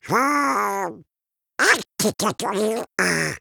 ああ、あってたという、ああ。